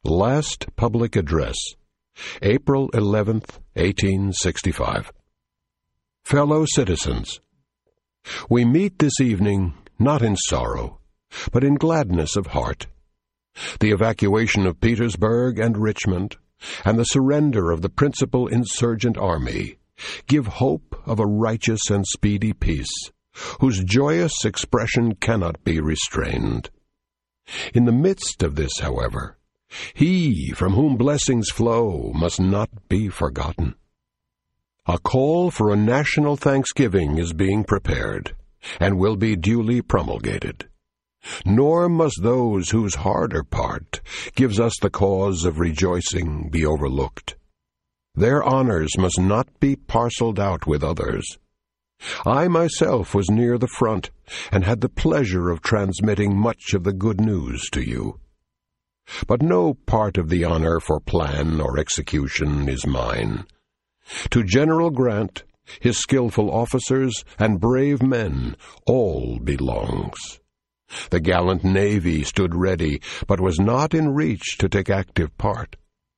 Last Public Address, April 11th, 1865. Fellow citizens, we meet this evening not in sorrow, but in gladness of heart. The evacuation of Petersburg and Richmond, and the surrender of the principal insurgent army, give hope of a righteous and speedy peace, whose joyous expression cannot be restrained. In the midst of this, however, he from whom blessings flow must not be forgotten. A call for a national thanksgiving is being prepared, and will be duly promulgated. Nor must those whose harder part gives us the cause of rejoicing be overlooked. Their honors must not be parceled out with others. I myself was near the front, and had the pleasure of transmitting much of the good news to you. But no part of the honor for plan or execution is mine. To General Grant, his skillful officers, and brave men, all belongs. The gallant Navy stood ready, but was not in reach to take active part.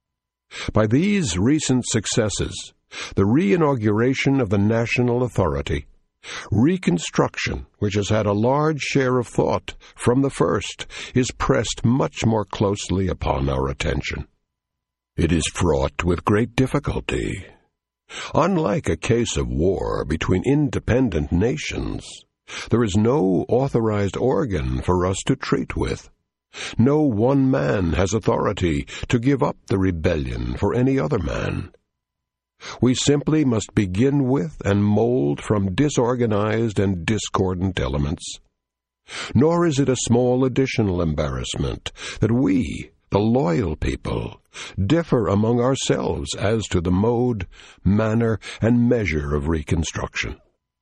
By these recent successes, the re-inauguration of the national authority, Reconstruction, which has had a large share of thought from the first, is pressed much more closely upon our attention. It is fraught with great difficulty. Unlike a case of war between independent nations, there is no authorized organ for us to treat with. No one man has authority to give up the rebellion for any other man. We simply must begin with and mold from disorganized and discordant elements. Nor is it a small additional embarrassment that we, the loyal people, differ among ourselves as to the mode, manner, and measure of reconstruction.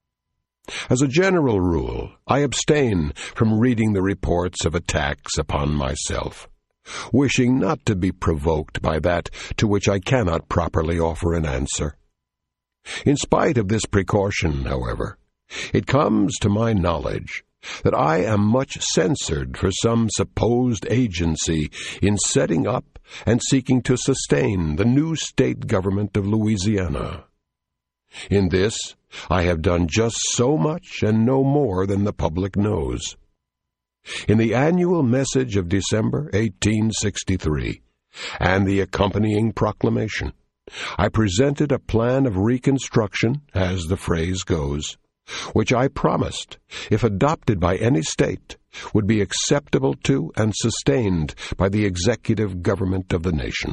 As a general rule, I abstain from reading the reports of attacks upon myself, wishing not to be provoked by that to which I cannot properly offer an answer. In spite of this precaution, however, it comes to my knowledge that I am much censured for some supposed agency in setting up and seeking to sustain the new state government of Louisiana. In this, I have done just so much and no more than the public knows. In the annual message of December 1863 and the accompanying proclamation, I presented a plan of reconstruction, as the phrase goes, which I promised, if adopted by any state, would be acceptable to and sustained by the executive government of the nation.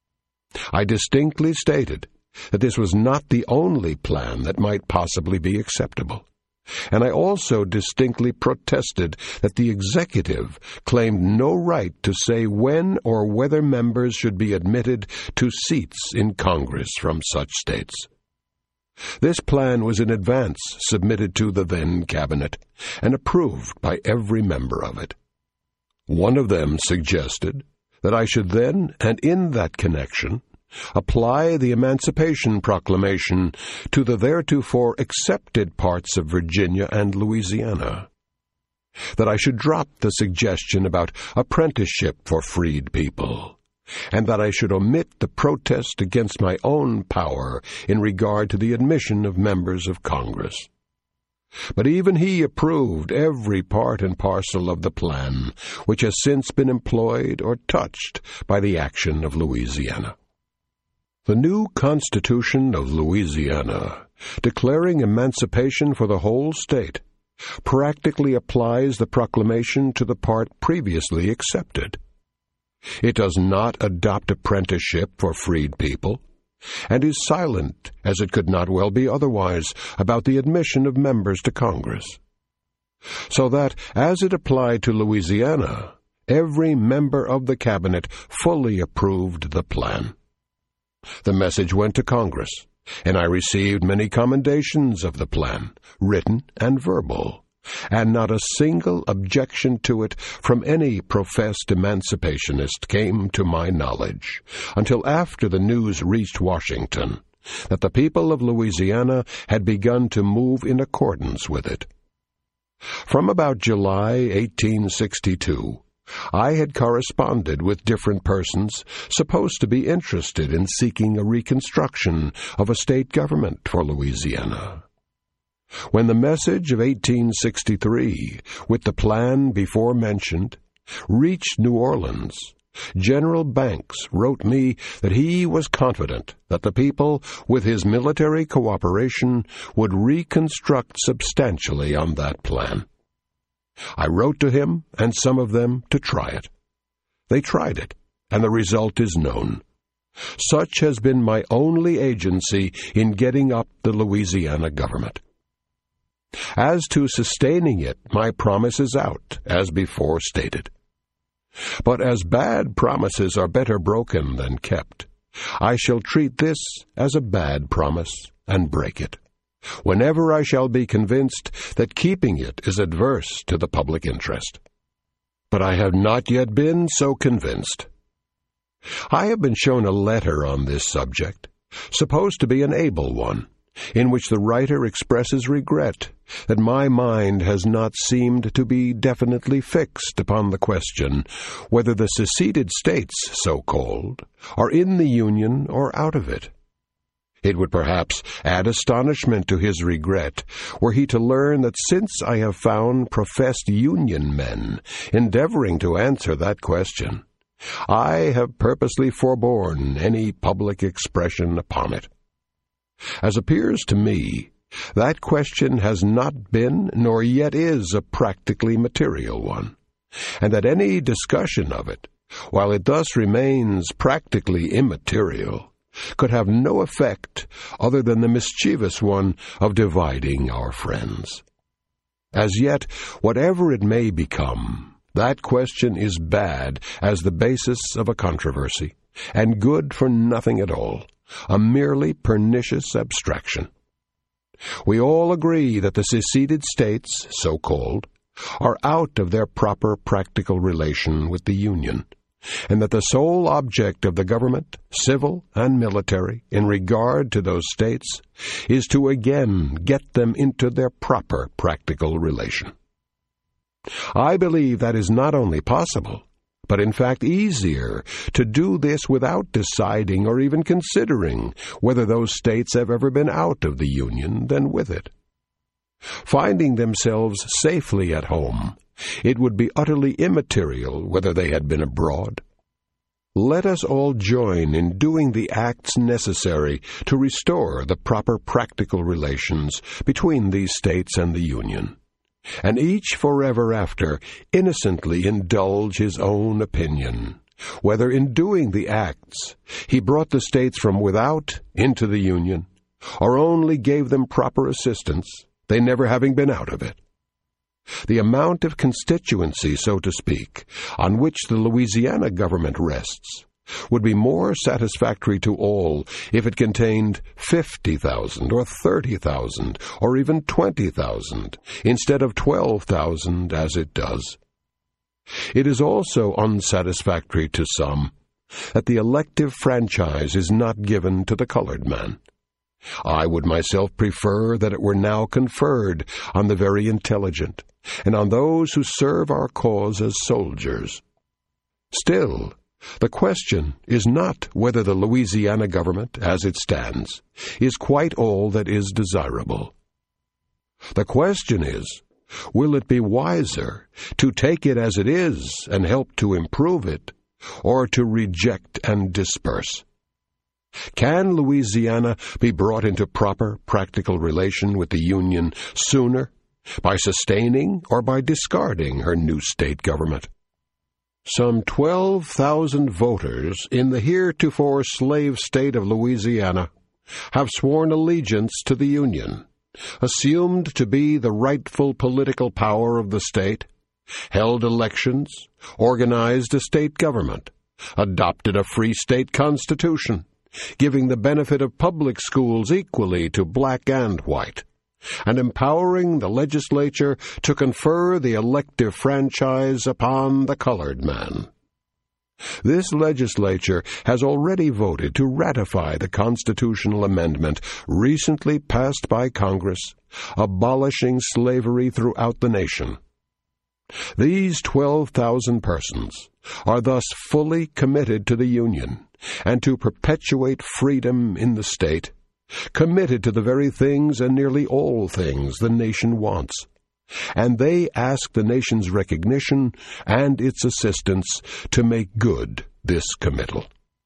I distinctly stated that this was not the only plan that might possibly be acceptable, and I also distinctly protested that the executive claimed no right to say when or whether members should be admitted to seats in Congress from such states. This plan was in advance submitted to the then cabinet and approved by every member of it. One of them suggested that I should then, and in that connection, apply the Emancipation Proclamation to the theretofore accepted parts of Virginia and Louisiana, that I should drop the suggestion about apprenticeship for freed people, and that I should omit the protest against my own power in regard to the admission of members of Congress. But even he approved every part and parcel of the plan, which has since been employed or touched by the action of Louisiana. The new Constitution of Louisiana, declaring emancipation for the whole state, practically applies the proclamation to the part previously accepted. It does not adopt apprenticeship for freed people, and is silent, as it could not well be otherwise, about the admission of members to Congress. So that, as it applied to Louisiana, every member of the cabinet fully approved the plan. The message went to Congress, and I received many commendations of the plan, written and verbal, and not a single objection to it from any professed emancipationist came to my knowledge, until after the news reached Washington that the people of Louisiana had begun to move in accordance with it. From about July 1862, I had corresponded with different persons supposed to be interested in seeking a reconstruction of a state government for Louisiana. When the message of 1863, with the plan before mentioned, reached New Orleans, General Banks wrote me that he was confident that the people, with his military cooperation, would reconstruct substantially on that plan. I wrote to him and some of them to try it. They tried it, and the result is known. Such has been my only agency in getting up the Louisiana government. As to sustaining it, my promise is out, as before stated. But as bad promises are better broken than kept, I shall treat this as a bad promise and break it, whenever I shall be convinced that keeping it is adverse to the public interest. But I have not yet been so convinced. I have been shown a letter on this subject, supposed to be an able one, in which the writer expresses regret that my mind has not seemed to be definitely fixed upon the question whether the seceded states, so-called, are in the Union or out of it. It would perhaps add astonishment to his regret were he to learn that since I have found professed Union men endeavoring to answer that question, I have purposely forborne any public expression upon it. As appears to me, that question has not been nor yet is a practically material one, and that any discussion of it, while it thus remains practically immaterial, could have no effect other than the mischievous one of dividing our friends. As yet, whatever it may become, that question is bad as the basis of a controversy, and good for nothing at all, a merely pernicious abstraction. We all agree that the seceded states, so-called, are out of their proper practical relation with the Union, and that the sole object of the government, civil and military, in regard to those states, is to again get them into their proper practical relation. I believe that is not only possible, but in fact easier to do this without deciding or even considering whether those states have ever been out of the Union than with it. Finding themselves safely at home, it would be utterly immaterial whether they had been abroad. Let us all join in doing the acts necessary to restore the proper practical relations between these states and the Union, and each forever after innocently indulge his own opinion, whether in doing the acts he brought the states from without into the Union, or only gave them proper assistance, they never having been out of it. The amount of constituency, so to speak, on which the Louisiana government rests would be more satisfactory to all if it contained 50,000 or 30,000 or even 20,000 instead of 12,000 as it does. It is also unsatisfactory to some that the elective franchise is not given to the colored man. I would myself prefer that it were now conferred on the very intelligent and on those who serve our cause as soldiers. Still, the question is not whether the Louisiana government, as it stands, is quite all that is desirable. The question is, will it be wiser to take it as it is and help to improve it, or to reject and disperse? Can Louisiana be brought into proper practical relation with the Union sooner, by sustaining or by discarding her new state government? Some 12,000 voters in the heretofore slave state of Louisiana have sworn allegiance to the Union, assumed to be the rightful political power of the state, held elections, organized a state government, adopted a free state constitution, giving the benefit of public schools equally to black and white, and empowering the legislature to confer the elective franchise upon the colored man. This legislature has already voted to ratify the constitutional amendment recently passed by Congress, abolishing slavery throughout the nation. These 12,000 persons are thus fully committed to the Union and to perpetuate freedom in the state, committed to the very things and nearly all things the nation wants. And they ask the nation's recognition and its assistance to make good this committal.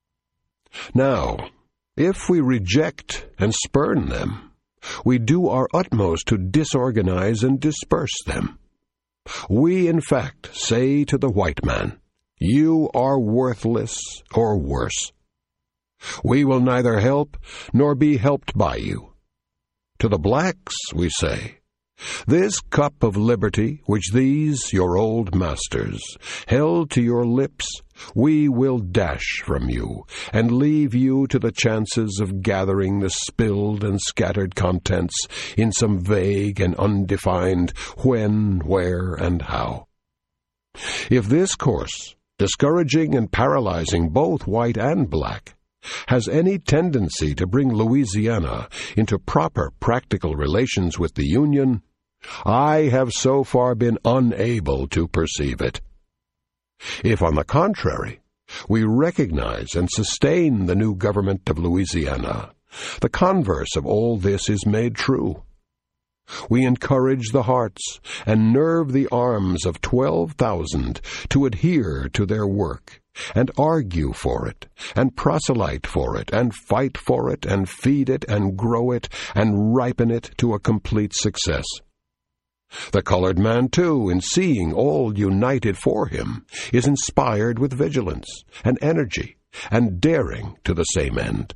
Now, if we reject and spurn them, we do our utmost to disorganize and disperse them. We, in fact, say to the white man, "You are worthless or worse. We will neither help nor be helped by you." To the blacks we say, "This cup of liberty which these, your old masters, held to your lips, we will dash from you, and leave you to the chances of gathering the spilled and scattered contents in some vague and undefined when, where, and how." If this course, discouraging and paralyzing both white and black, has any tendency to bring Louisiana into proper practical relations with the Union, I have so far been unable to perceive it. If, on the contrary, we recognize and sustain the new government of Louisiana, the converse of all this is made true. We encourage the hearts and nerve the arms of 12,000 to adhere to their work, and argue for it, and proselyte for it, and fight for it, and feed it, and grow it, and ripen it to a complete success. The colored man, too, in seeing all united for him, is inspired with vigilance, and energy, and daring to the same end.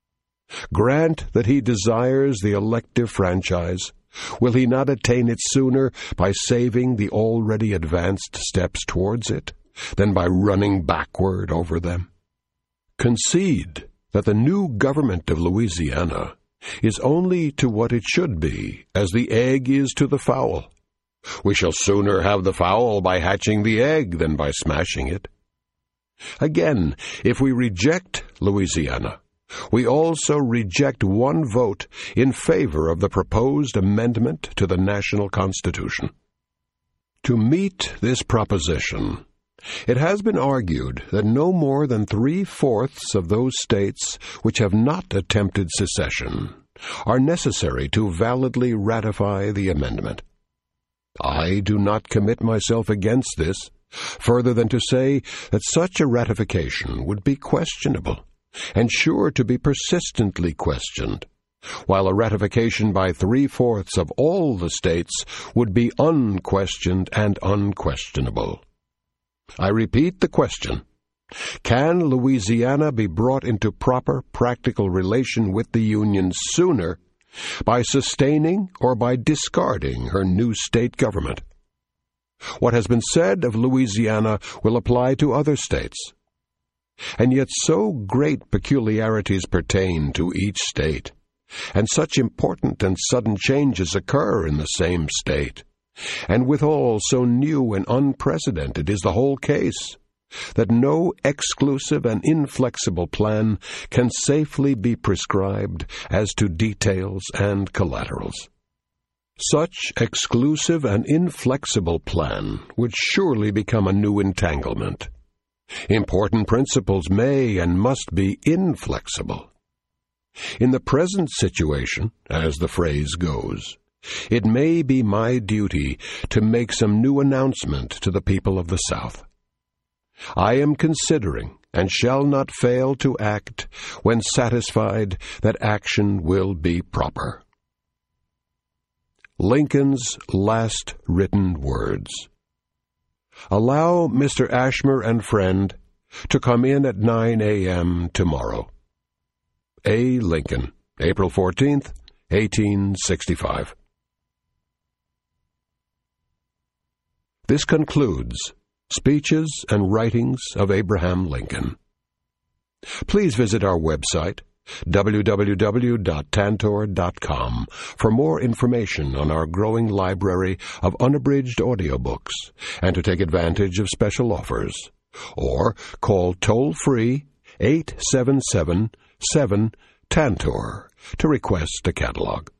Grant that he desires the elective franchise, will he not attain it sooner by saving the already advanced steps towards it than by running backward over them? Concede that the new government of Louisiana is only to what it should be as the egg is to the fowl. We shall sooner have the fowl by hatching the egg than by smashing it. Again, if we reject Louisiana, we also reject one vote in favor of the proposed amendment to the national Constitution. To meet this proposition, it has been argued that no more than 3/4 of those states which have not attempted secession are necessary to validly ratify the amendment. I do not commit myself against this, further than to say that such a ratification would be questionable, and sure to be persistently questioned, while a ratification by 3/4 of all the states would be unquestioned and unquestionable. I repeat the question: can Louisiana be brought into proper practical relation with the Union sooner by sustaining or by discarding her new state government? What has been said of Louisiana will apply to other states, and yet so great peculiarities pertain to each state, and such important and sudden changes occur in the same state, and withal so new and unprecedented is the whole case, that no exclusive and inflexible plan can safely be prescribed as to details and collaterals. Such exclusive and inflexible plan would surely become a new entanglement. Important principles may and must be inflexible. In the present situation, as the phrase goes, it may be my duty to make some new announcement to the people of the South. I am considering, and shall not fail to act when satisfied that action will be proper. Lincoln's last written words. Allow Mr. Ashmer and friend to come in at 9 a.m. tomorrow. A. Lincoln, April 14th, 1865. This concludes Speeches and Writings of Abraham Lincoln. Please visit our website, www.tantor.com, for more information on our growing library of unabridged audiobooks and to take advantage of special offers. Or call toll-free 877-7-TANTOR to request a catalog.